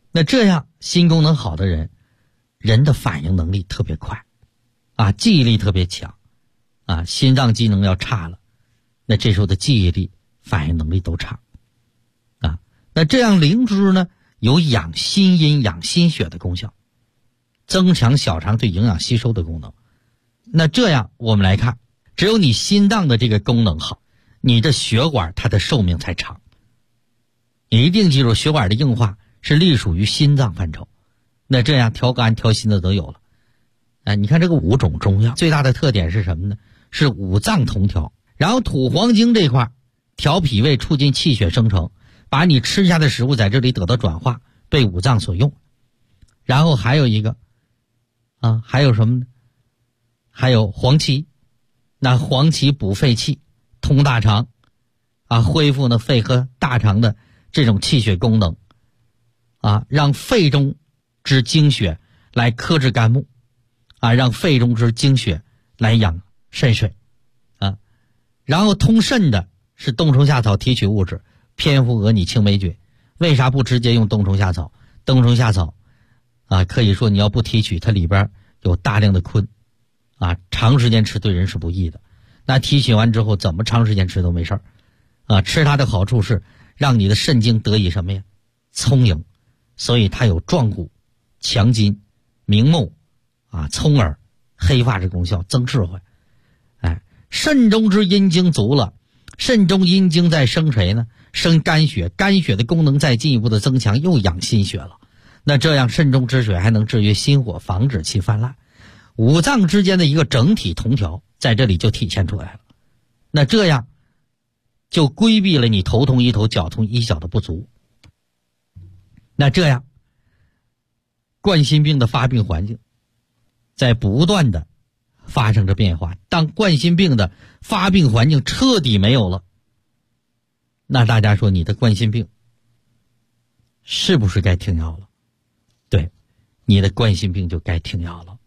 那这样心功能好的人，人的反应能力特别快啊，记忆力特别强啊，心脏机能要差了，那这时候的记忆力反应能力都差啊。那这样灵芝呢有养心阴养心血的功效，增强小肠对营养吸收的功能。那这样我们来看，只有你心脏的这个功能好，你的血管它的寿命才长。你一定记住，血管的硬化是隶属于心脏范畴，那这样调肝调心的都有了。你看这个5种中药最大的特点是什么呢？是五脏同调。然后土黄精这块调脾胃，促进气血生成，把你吃下的食物在这里得到转化，被五脏所用。然后还有一个还有什么呢？还有黄芪。那黄芪补肺气，通大肠恢复呢肺和大肠的这种气血功能让肺中之精血来克制肝木让肺中之精血来养肾水然后通肾的是冬虫夏草提取物质偏附鹅拟青霉菌。为啥不直接用冬虫夏草？冬虫夏草可以说你要不提取，它里边有大量的醌长时间吃对人是不益的。那提取完之后怎么长时间吃都没事吃它的好处是让你的肾精得以什么呀？聪颖。所以它有壮骨、强筋、明目聪耳、黑发之功效，增智慧。肾中之阴精足了，肾中阴精在生谁呢？生肝血，肝血的功能再进一步的增强，又养心血了。那这样肾中之水还能制约心火，防止其泛滥。五脏之间的一个整体同调在这里就体现出来了。那这样就规避了你头痛医头脚痛医脚的不足。那这样冠心病的发病环境在不断的发生着变化。当冠心病的发病环境彻底没有了，那大家说你的冠心病是不是该停药了？对，你的冠心病就该停药了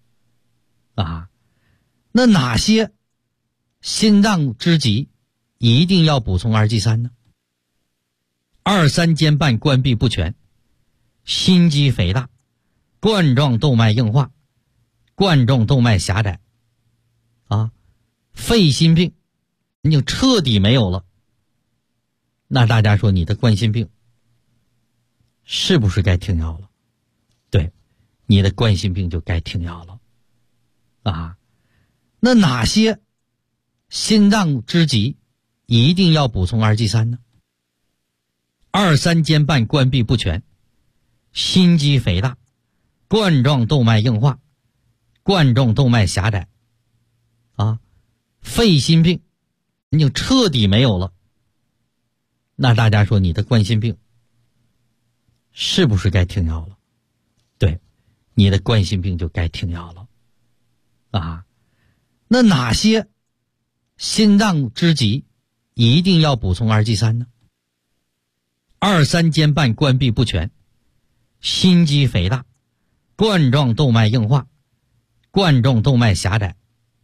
那哪些心脏之疾一定要补充2G3呢？2、3间瓣关闭不全，心肌肥大，冠状动脉硬化，冠状动脉狭窄肺心病已经彻底没有了，那大家说你的冠心病是不是该停药了？对，你的冠心病就该停药了那哪些心脏之疾一定要补充2G3呢？2、3间瓣关闭不全，心肌肥大，冠状动脉硬化，冠状动脉狭窄肺心病已经彻底没有了，那大家说你的冠心病是不是该停药了？对，你的冠心病就该停药了那哪些心脏之疾一定要补充2G3呢？2、3间瓣关闭不全，心肌肥大，冠状动脉硬化，冠状动脉狭窄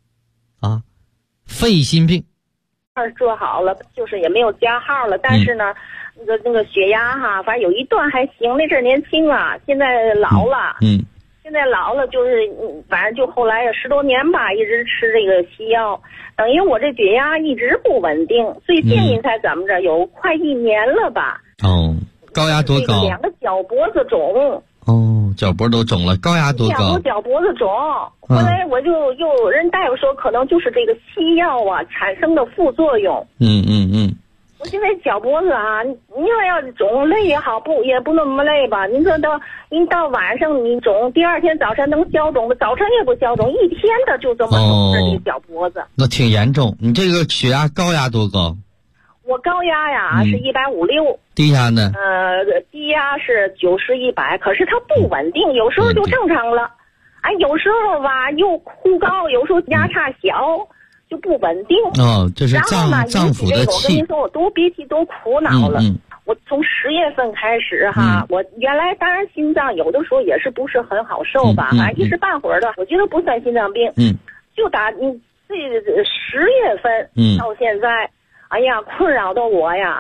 肺心病做好了，就是也没有加号了，但是呢那个血压反正有一段还行，那阵儿年轻现在老了现在老了就是反正就后来也10多年吧，一直吃这个西药，等于我这血压一直不稳定，最近您猜怎么着，有快1年了吧高压多高 ？2个脚脖子肿脚脖都肿了，高压多高？ 我脚脖子肿，后来我就又人大夫说可能就是这个西药产生的副作用。我现在脚脖子您要肿累也好，也不那么累吧？您说您到晚上你肿，第2天早晨能消肿的，早晨也不消肿，一天的就这么肿着这个脚脖子。 那挺严重。你这个血压高压多高？ 我高压是150， 低压呢？ 低压是90、100，可是它不稳定，有时候就正常了，有时候又忽高，有时候压差小，就不稳定。 这是脏腑的气。 我跟您说，我多憋气多苦恼了。我从10月份开始我原来当然心脏有的时候也是不是很好受吧，反正一时半会儿的，我觉得不算心脏病。就打这10月份到现在。困扰的我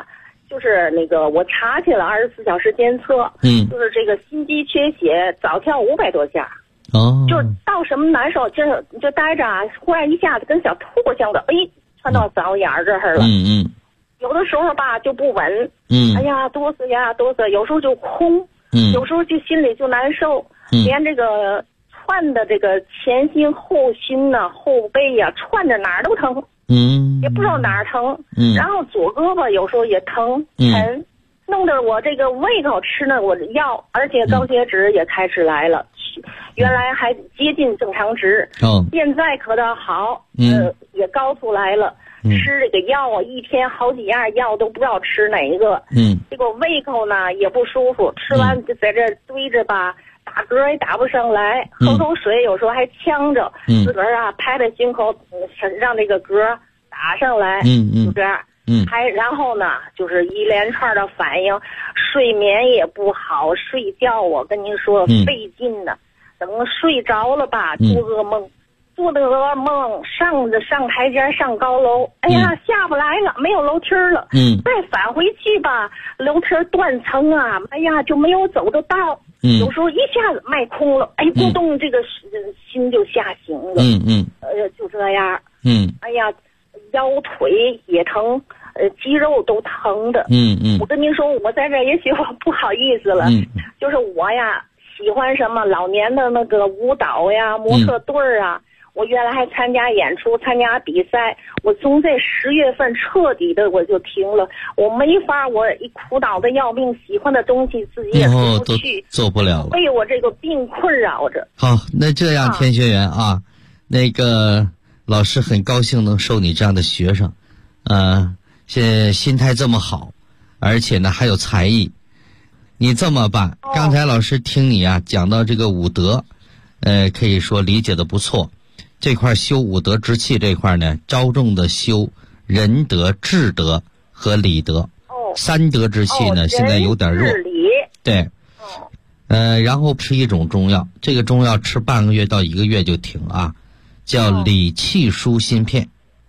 就是那个我查去了24小时监测，就是这个心肌缺血，早跳500多下。 哦， 就到什么难受，就待着啊，忽然一下子跟小兔似的，窜到嗓子眼儿这儿了。有的时候吧就不稳，哎呀哆嗦呀哆嗦，有时候就空，有时候就心里就难受，连这个窜的这个前心后心呐、后背呀，窜着哪儿都疼，也不知道哪儿疼，然后左胳膊有时候也疼，沉，弄得我这个胃口吃呢我的药，而且高血脂也开始来了，原来还接近正常值，现在可倒好，也高出来了。吃这个药啊，一天好几样药都不知道吃哪一个。这个胃口呢也不舒服，吃完就在这堆着吧，打嗝也打不上来，喝口水有时候还呛着，自个儿啊拍拍心口，让这个嗝打上来，就这样。然后呢，就是一连串的反应，睡眠也不好，睡觉我跟您说费劲呢，等睡着了吧，做噩梦。做的噩梦，上台阶上高楼，哎呀下不来了，没有楼梯了，再返回去吧，楼梯断层啊，哎呀就没有走的道，有时候一下子迈空了，咕咚这个心就下行了，就这样，哎呀腰腿也疼，肌肉都疼的，我跟您说，我在这也许我不好意思了，就是我呀喜欢什么老年的那个舞蹈呀、模特队啊。我原来还参加演出、参加比赛，我从这10月份彻底的我就停了，我没法，我一苦恼的要命，喜欢的东西自己也做不去， 做不了了， 被我这个病困扰着。 好，那这样田学员啊，那个老师很高兴能收你这样的学生，现在心态这么好，而且呢还有才艺，你这么办？刚才老师听你啊讲到这个武德，可以说理解的不错。这块修武德之气这块呢，着重的修仁德、智德和礼德。三德之气呢，现在有点弱。对。然后吃一种中药，这个中药吃半个月到1个月就停啊，叫理气舒心片。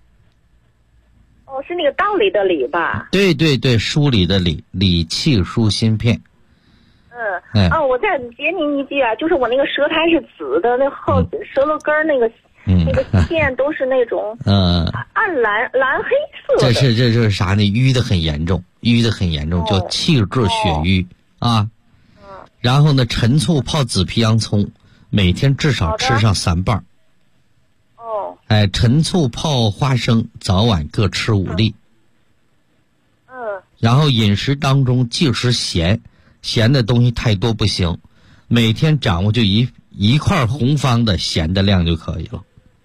是那个道理的理吧？ 对对对，梳理的理，理气舒心片。 我再接您一句啊，就是我那个舌苔是紫的，那后舌头根那个。那个线都是那种暗蓝黑色的。这是啥呢？淤的很严重，叫气滞血瘀啊。然后呢，陈醋泡紫皮洋葱，每天至少吃上3瓣。陈醋泡花生，早晚各吃5粒。然后饮食当中忌食咸的东西太多不行，每天掌握就一块红方的咸的量就可以了。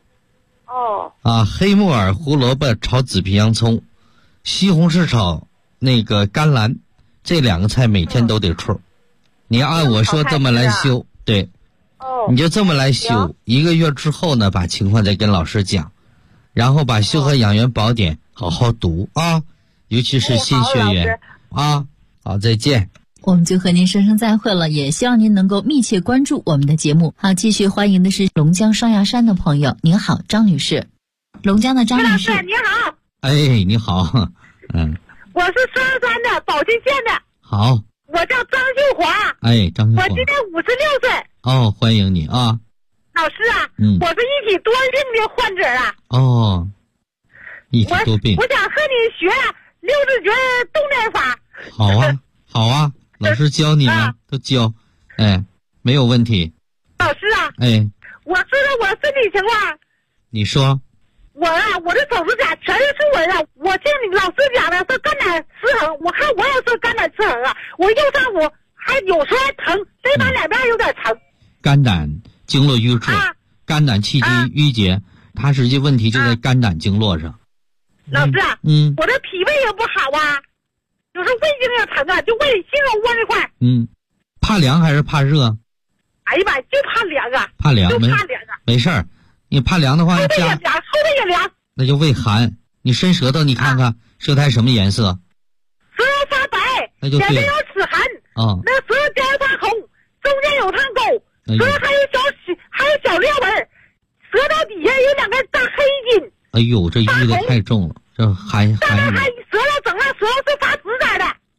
黑木耳、胡萝卜炒紫皮洋葱，西红柿炒那个甘蓝，这2个菜每天都得吃。你按我说这么来修，对，你就这么来修。1个月之后呢，把情况再跟老师讲，然后把《修和养元宝典》好好读啊，尤其是新学员啊。好，再见。 我们就和您说声再会了，也希望您能够密切关注我们的节目。好，继续欢迎的是龙江双鸭山的朋友，您好，张女士。龙江的张女士， 你好。 你好。 我是双鸭山的宝鸡县的。 好。 我叫张秀华。 张秀华。 我今年56岁。 欢迎你啊。 老师啊，我是一体多病的患者啊。 一体多病。 我想和你学六字诀动念法。 好啊。老师教你们都教，没有问题。 老师啊，我知道我身体情况。你说。 我的手指甲全是竖纹啊！我听你老师讲的是肝胆失衡，我看我也是肝胆失衡啊！我右上腹还有时候还疼，这边两边有点疼。 肝胆经络瘀滞，肝胆气机郁结，它实际问题就在肝胆经络上。 老师我的脾胃也不好啊。有时候胃经也疼啊，就胃心窝那块。 怕凉还是怕热？ 哎呀妈，就怕凉啊！ 怕凉， 就怕凉啊！ 没事儿，你怕凉的话， 后背也凉，后背也凉。 那就胃寒。你伸舌头，你看看舌苔什么颜色？ 舌头发白， 那就对。 眼睛有齿痕。那舌头尖发红，中间有汤沟，舌头还有小裂纹，舌头底下有2根大黑筋。 这淤的太重了。这还舌头整个舌头是发紫色的。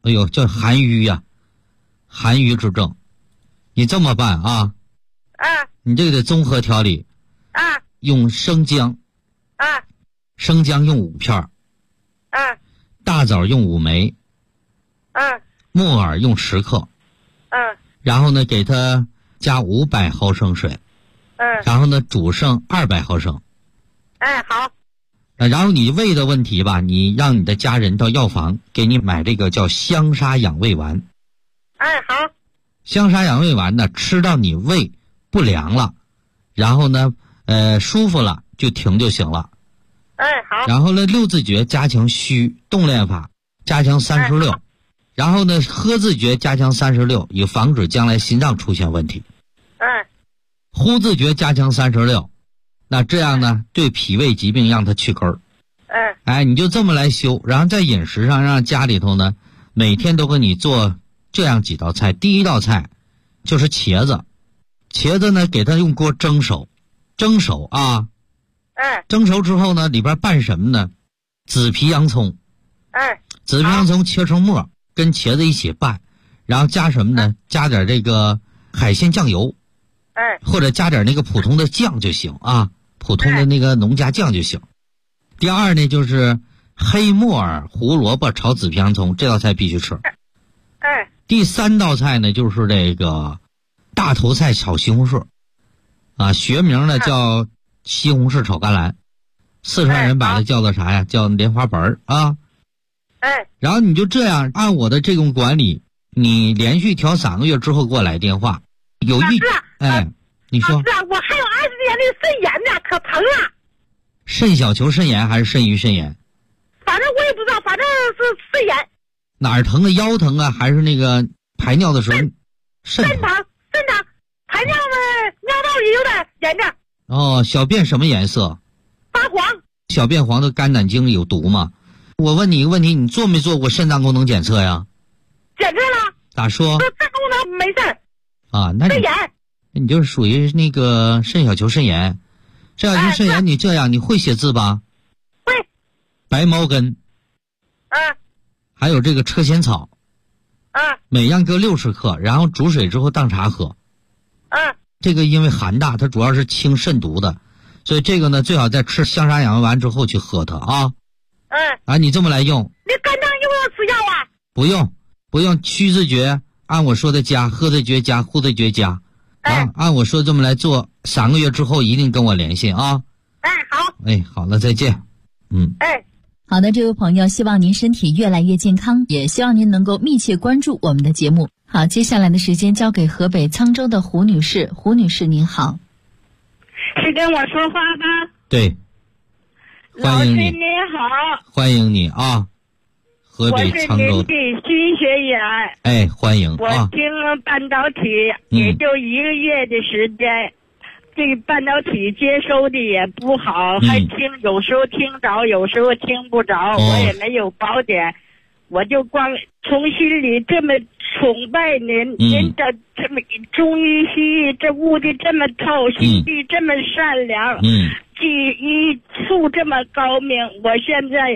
哎呦，叫寒瘀呀，寒瘀之症。你这么办啊？你这个得综合调理。用生姜。生姜用5片。大枣用5枚。木耳用10克。然后呢，给它加500毫升水。然后呢，煮剩200毫升。 好。 然后你胃的问题吧，你让你的家人到药房给你买这个叫香砂养胃丸。 好。 香砂养胃丸呢，吃到你胃不凉了，然后呢，舒服了就停就行了。 好。 然后呢，六字诀加强虚动练法，加强36。然后呢，喝字诀加强36，以防止将来心脏出现问题。呼字诀加强36。那这样呢，对脾胃疾病让它去根儿。你就这么来修，然后在饮食上让家里头呢，每天都给你做这样几道菜。第一道菜就是茄子，茄子呢给它用锅蒸熟啊。蒸熟之后呢，里边拌什么呢？紫皮洋葱。紫皮洋葱切成末，跟茄子一起拌，然后加什么呢？加点这个海鲜酱油。或者加点那个普通的酱就行啊，普通的那个农家酱就行。第二呢，就是黑木耳、胡萝卜炒紫皮洋葱，这道菜必须吃。第3道菜呢，就是这个大头菜炒西红柿，学名呢叫西红柿炒甘蓝，四川人把它叫做啥呀？叫莲花白啊。然后你就这样按我的这种管理，你连续调3个月之后给我来电话。有一你说。 我还有20年的肾炎呢，可疼了。 肾小球肾炎还是肾盂肾炎？ 反正我也不知道，反正是肾炎。 哪儿疼啊？腰疼啊？还是那个排尿的时候？肾疼。 排尿的尿道里有点炎症。 小便什么颜色？ 发黄。 小便黄的肝胆经有毒吗？我问你一个问题，你做没做过肾脏功能检测呀？ 检测了。 咋说？ 肾功能没事。 那肾炎。 你就是属于那个肾小球肾炎。肾小球肾炎，你这样你会写字吧？ 会。 白茅根。还有这个车前草。每样各60克，然后煮水之后当茶喝。这个因为寒大，它主要是清肾毒的，所以这个呢最好在吃香砂养胃丸之后去喝它啊。你这么来用。 你肝脏用不用吃药啊？ 不用，虚字诀按我说的加，喝字诀加，呼字诀加。按我说这么来做，3个月之后一定跟我联系啊。 好。 好了，再见。 好的，这位朋友，希望您身体越来越健康，也希望您能够密切关注我们的节目。好，接下来的时间交给河北沧州的胡女士。胡女士您好。 是跟我说话吗？ 对，欢迎你。 老师您好。 欢迎你啊，河北沧州。 我是您的新学员。 欢迎我听半导体也就1个月的时间，这个半导体接收的也不好，还有时候听着，有时候听不着。我也没有宝典，我就光从心里这么崇拜您，您的这么中医西医这悟的这么透，心地这么善良，技医术这么高明。我现在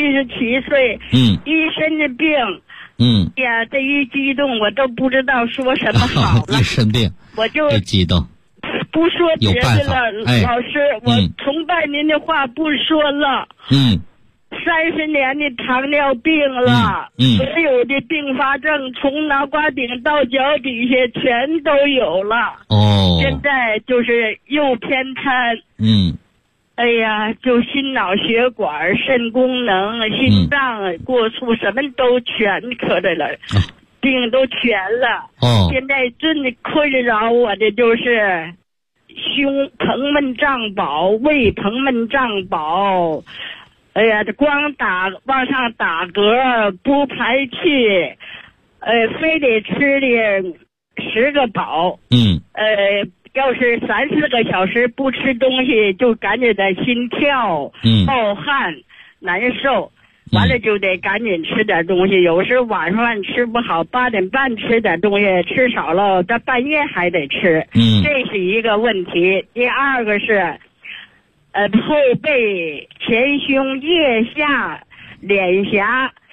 77岁，一身的病。呀，这一激动我都不知道说什么好了。 一身病， 我就激动。 不说别的了，老师，我崇拜您的话不说了。30年的糖尿病了，所有的并发症从脑瓜顶到脚底下全都有了。现在就是右偏瘫。哎呀，就心脑血管、肾功能、心脏过速什么都全可的了，病都全了。现在真的困扰我的就是胸膨闷胀饱、胃膨闷胀饱。哎呀，这光往上打嗝不排气，非得吃的10个饱。要是3、4个小时不吃东西，就赶紧的心跳、冒汗、难受，完了就得赶紧吃点东西。有时晚上饭吃不好，8点半吃点东西，吃少了到半夜还得吃。这是一个问题。第二个是，后背、前胸、腋下、脸颊，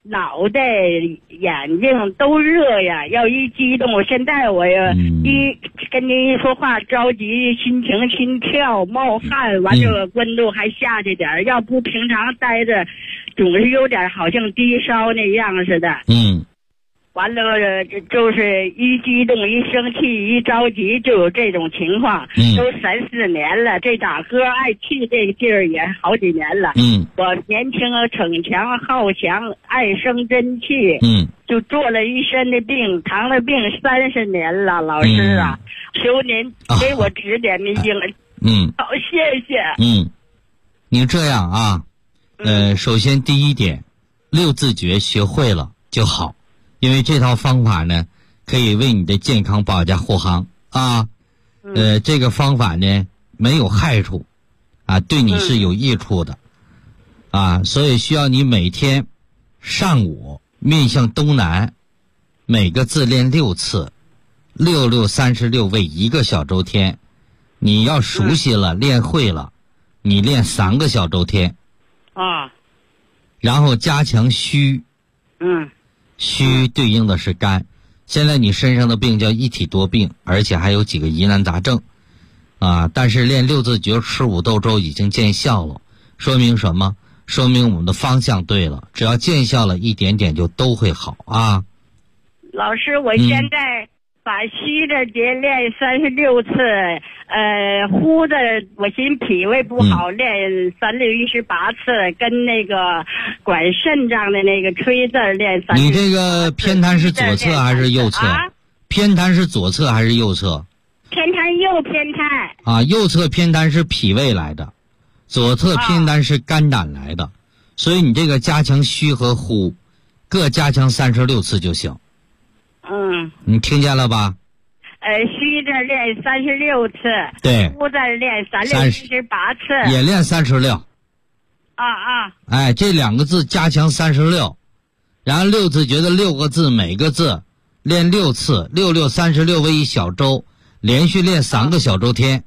脑袋、眼睛都热呀，要一激动，现在我呀跟您一说话着急，心跳冒汗，完了温度还下去点，要不平常待着，总是有点好像低烧那样似的。完了，就是一激动、一生气、一着急，就有这种情况。都3、4年了，这打嗝爱气这个劲儿也好几年了。我年轻逞强好强，爱生真气。就做了一身的病，糖尿病30年了，老师啊，求您给我指点迷津。好，谢谢。 你这样啊，首先第一点，6字诀学会了就好。因为这套方法呢，可以为你的健康保驾护航啊。这个方法呢没有害处啊，对你是有益处的啊，所以需要你每天上午面向东南，每个字练6次，6、6、36为1个小周天。你要熟悉了，练会了，你练3个小周天啊。 然后加强虚。虚对应的是肝，现在你身上的病叫一体多病，而且还有几个疑难杂症啊。但是练6字诀吃5豆粥已经见效了，说明什么？说明我们的方向对了，只要见效了一点点就都会好啊。 老师，我现在把虚的节练36次，呼的我寻脾胃不好，练3、6、18次，跟那个管肾脏的那个吹字练3。 你这个偏瘫是左侧还是右侧？偏瘫是左侧还是右侧？ 偏瘫右偏瘫。 啊，右侧偏瘫是脾胃来的，左侧偏瘫是肝胆来的，所以你这个加强虚和呼，各加强36次就行。你听见了吧？ 虚这练36次， 对， 呼这练3、6、18次， 也练36。 哎， 这2个字加强36，然后6字诀的6个字，每个字练6次，6、6、36为1小周，连续练3个小周天。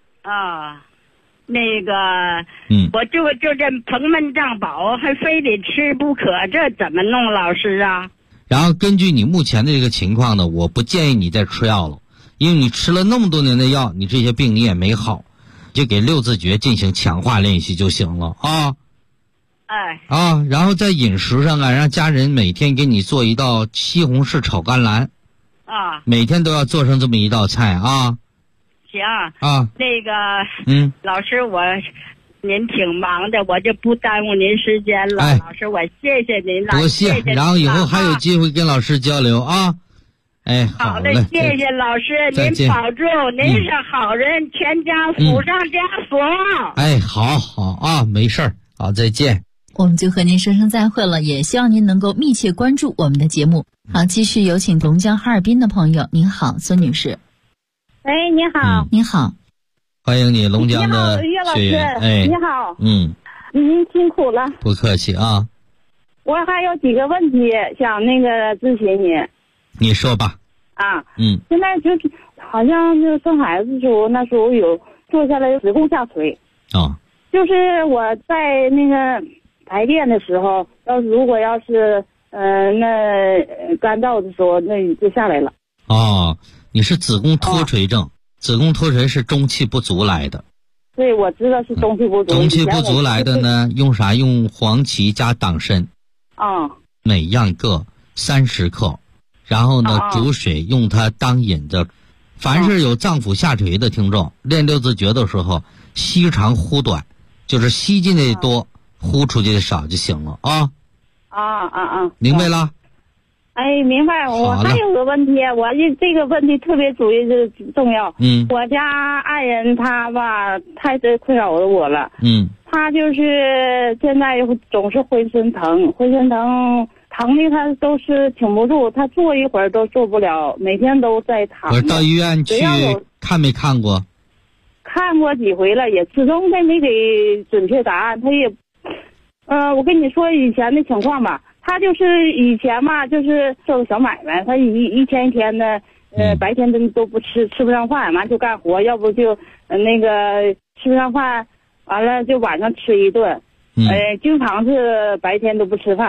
那个，我就这蓬门胀饱，还非得吃不可，这怎么弄，老师啊？ 然后根据你目前的这个情况呢，我不建议你再吃药了，因为你吃了那么多年的药，你这些病你也没好，就给6字诀进行强化练习就行了啊。然后在饮食上啊，让家人每天给你做一道西红柿炒甘蓝每天都要做上这么一道菜啊。 行那个老师您挺忙的，我就不耽误您时间了。老师，我谢谢您了， 多谢。然后以后还有机会跟老师交流啊。好的，谢谢老师，您保重，您是好人，全家福上加福。 好啊，没事儿，好，再见。 我们就和您说声再会了，也希望您能够密切关注我们的节目。好，继续有请龙江哈尔滨的朋友。您好，孙女士。 喂，你好。 你好。 欢迎你，龙江的学员。 你好。您辛苦了。 不客气啊。 我还有几个问题想那个咨询你。 你说吧。 现在就是好像就生孩子的时候，那时候有做下来子宫下垂。就是我在那个排便的时候，如果要是那干燥的时候，那就下来了。 你是子宫脱垂症。子宫脱垂是中气不足来的。 对，我知道是中气不足。 中气不足来的呢，用啥？用黄芪加党参。每样各30克，然后呢，煮水用它当引子。凡是有脏腑下垂的听众，练6字诀的时候，吸长呼短，就是吸进的多，呼出去的少就行了啊。明白了。 明白。我还有个问题，这个问题特别重要。我家爱人他吧，太困扰我了。他就是现在总是浑身疼，疼的他都是挺不住，他坐一会儿都坐不了，每天都在躺。 我到医院去看没看过？ 看过几回了，也始终他没给准确答案。他也，我跟你说以前的情况吧。他就是以前嘛，就是做个小买卖，他一天一天的，白天都不吃不上饭，完就干活，要不就那个吃不上饭，完了就晚上吃一顿，经常是白天都不吃饭，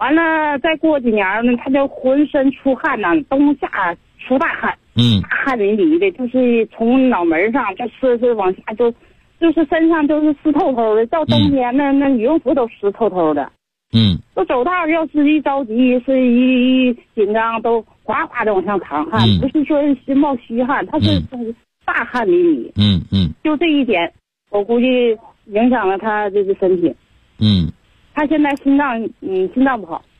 完了再过几年呢，他就浑身出汗呐，冬夏出大汗，大汗淋漓的，就是从脑门上就是往下就是身上都是湿透透的，到冬天那羽绒服都湿透透的。都走道要是一着急，是一紧张，都哗哗的往上淌汗，不是说是冒虚汗，他是大汗淋漓。就这一点，我估计影响了他这个身体。他现在心脏不好。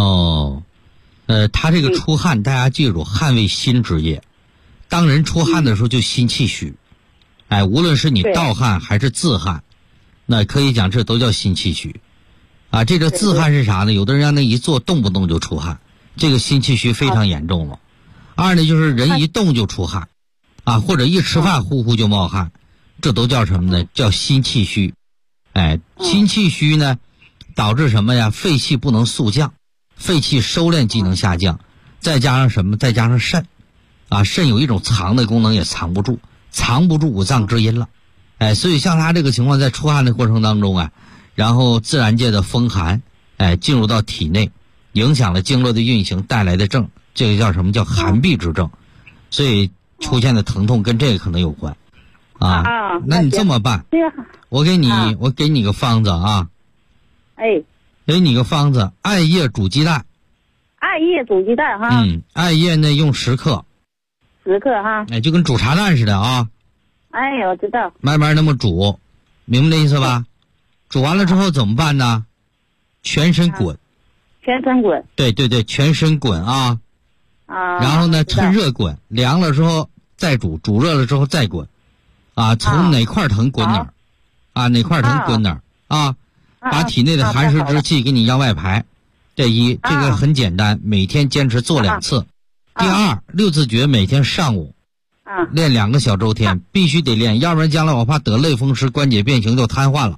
他这个出汗，大家记住，汗为心之液。当人出汗的时候，就心气虚。无论是你盗汗还是自汗，那可以讲这都叫心气虚。这个自汗是啥呢？有的人让那一坐动不动就出汗，这个心气虚非常严重了。二呢，就是人一动就出汗，或者一吃饭呼呼就冒汗，这都叫什么呢？叫心气虚。心气虚呢，导致什么呀？肺气不能速降，肺气收敛机能下降，再加上什么？再加上肾，肾有一种藏的功能也藏不住五脏之阴了。所以像他这个情况，在出汗的过程当中然后自然界的风寒进入到体内，影响了经络的运行带来的症，这个叫什么？叫寒痹之症。所以出现的疼痛跟这个可能有关。那你这么办，我给你个方子给你个方子，艾叶煮鸡蛋。 艾叶煮鸡蛋哈。 艾叶呢用10克。 10克哈。 就跟煮茶蛋似的我知道。 慢慢那么煮，明白这意思吧？煮完了之后怎么办呢？全身滚。 全身滚。 对，全身滚然后呢，趁热滚，凉了之后再煮，煮热了之后再滚。从哪块疼滚哪儿，哪块疼滚哪儿把体内的寒湿之气给你让外排。这个很简单，每天坚持做2次。第二，6字诀每天上午练2个小周天，必须得练，要不然将来我怕得类风湿、关节变形就瘫痪了。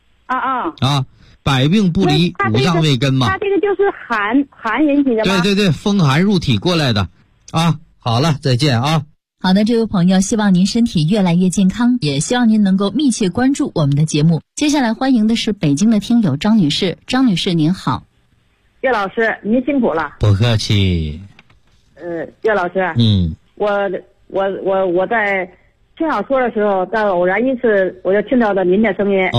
百病不离五脏未根嘛。 他这个就是寒引起的吗？ 对，风寒入体过来的好了，再见好的，这位朋友，希望您身体越来越健康，也希望您能够密切关注我们的节目。接下来欢迎的是北京的听友张女士。张女士您好。 岳老师您辛苦了。 不客气。 岳老师，我在听小说的时候，在偶然一次我就听到了您的声音。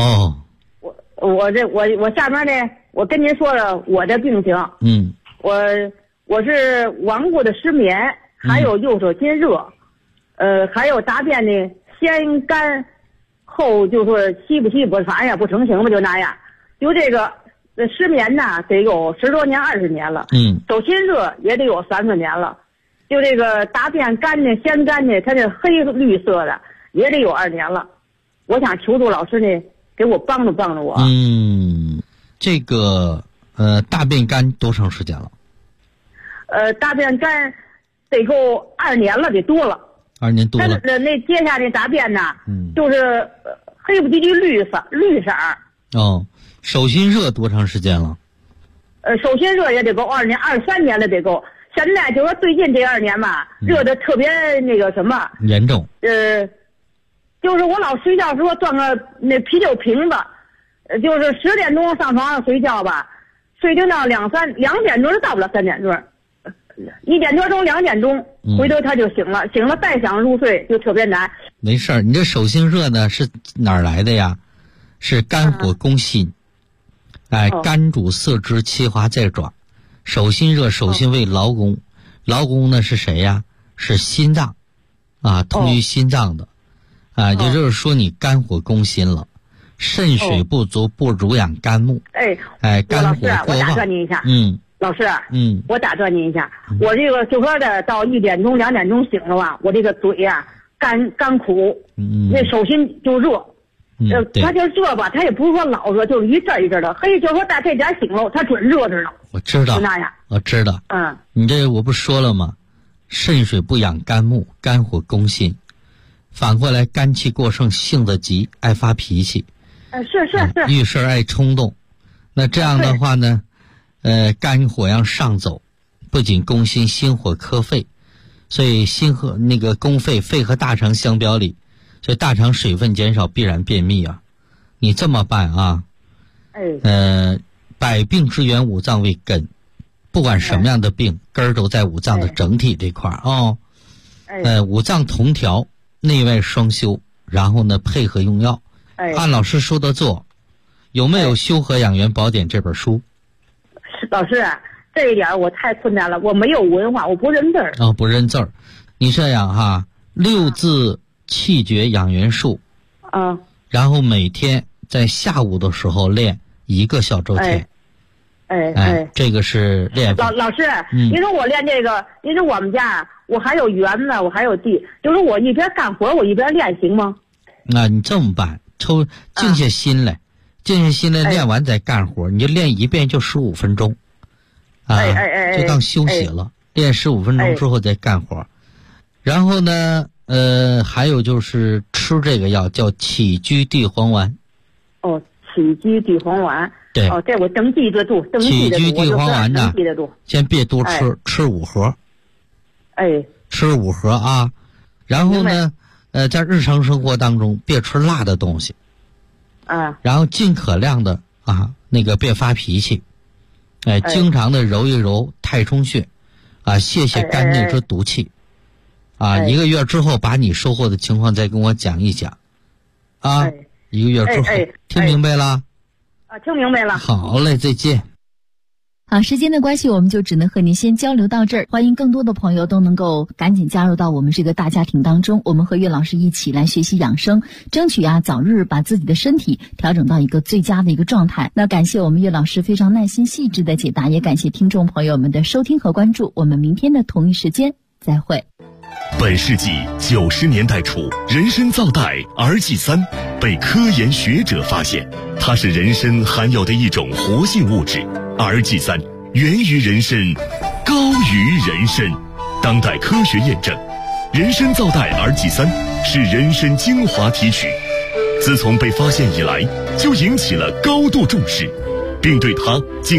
我下面呢，我跟您说了我的病情。我是顽固的失眠，还有右手心热，还有大便呢先干后就说稀不反正也不成形吧，就那样。就这个失眠呢得有10多年20年了。手心热也得有30年了。就这个大便干呢先干呢，它是黑绿色的，也得有2年了。我想求助老师呢给我帮助我。 这个大便干多长时间了？ 大便干得够2年了，得多了。 2年多了。 那接下来大便呢，就是黑不唧唧绿色。 手心热多长时间了？ 手心热也得够2年23年了得够。现在就说最近这2年吧，热的特别那个什么严重。 就是我老睡觉时候端个那啤酒瓶子，就是10点钟上床上睡觉吧，睡到2点钟到不了3点钟，1点多钟2点钟，回头他就醒了再想入睡就特别难。 没事儿，你这手心热呢是哪儿来的呀？是肝火攻心。肝主四肢，气化在爪。手心热，手心为劳宫，劳宫呢是谁呀？是心脏，通于心脏的，也就是说你肝火攻心了，肾水不足，不濡养肝木。肝火过旺。 我打断您一下。老师，我打断您一下，我这个就说的到1点钟2点钟醒了吧，我这个嘴呀干苦，那手心就热。他就热吧，他也不是说老热，就是一阵一阵的。就说在这点醒了，他准热着呢。 我知道， 就那样。 我知道。你这我不说了吗？肾水不养肝木，肝火攻心。反过来，肝气过盛，性子急，爱发脾气。 是。 遇事爱冲动。那这样的话呢，肝火要上走，不仅攻心，心火克肺，所以心和那个攻肺，肺和大肠相表里。所以大肠水分减少必然便秘你这么办百病之源五脏为根，不管什么样的病，根儿都在五脏的整体这块哦。五脏同调，内外双修，然后呢配合用药，按老师说的做。有没有《修和养元宝典》这本书？ 老师，这一点我太困难了，我没有文化，我不认字儿。 哦，不认字儿。你这样哈，6字气绝养元术。然后每天在下午的时候练1个小周天。这个是练法。 老师，您说我练这个，您说我们家我还有园子，我还有地，就是我一边干活我一边练行吗？ 那你这么办，静下心来，练完再干活，你就练一遍就15分钟，就当休息了。练15分钟之后再干活，然后呢，还有就是吃这个药叫起居地黄丸。 起居地黄丸。 对。 这我登记得住。 起居地黄丸呢，先别多吃，吃5盒。吃5盒啊，然后呢，在日常生活当中别吃辣的东西。然后尽可量的别发脾气，经常的揉一揉太冲穴，泄肝内之毒气，1个月之后把你收获的情况再跟我讲一讲，1个月之后，听明白了？ 听明白了。 好嘞，再见。 好，时间的关系，我们就只能和您先交流到这儿。欢迎更多的朋友都能够赶紧加入到我们这个大家庭当中，我们和岳老师一起来学习养生，争取早日把自己的身体调整到一个最佳的一个状态。那感谢我们岳老师非常耐心细致的解答，也感谢听众朋友们的收听和关注。我们明天的同一时间再会。 本世纪90年代初，人参皂苷 RG3 被科研学者发现，它是人参含有的一种活性物质。RG3 源于人参，高于人参。当代科学验证，人参皂苷 RG3 是人参精华提取，自从被发现以来，就引起了高度重视，并对它进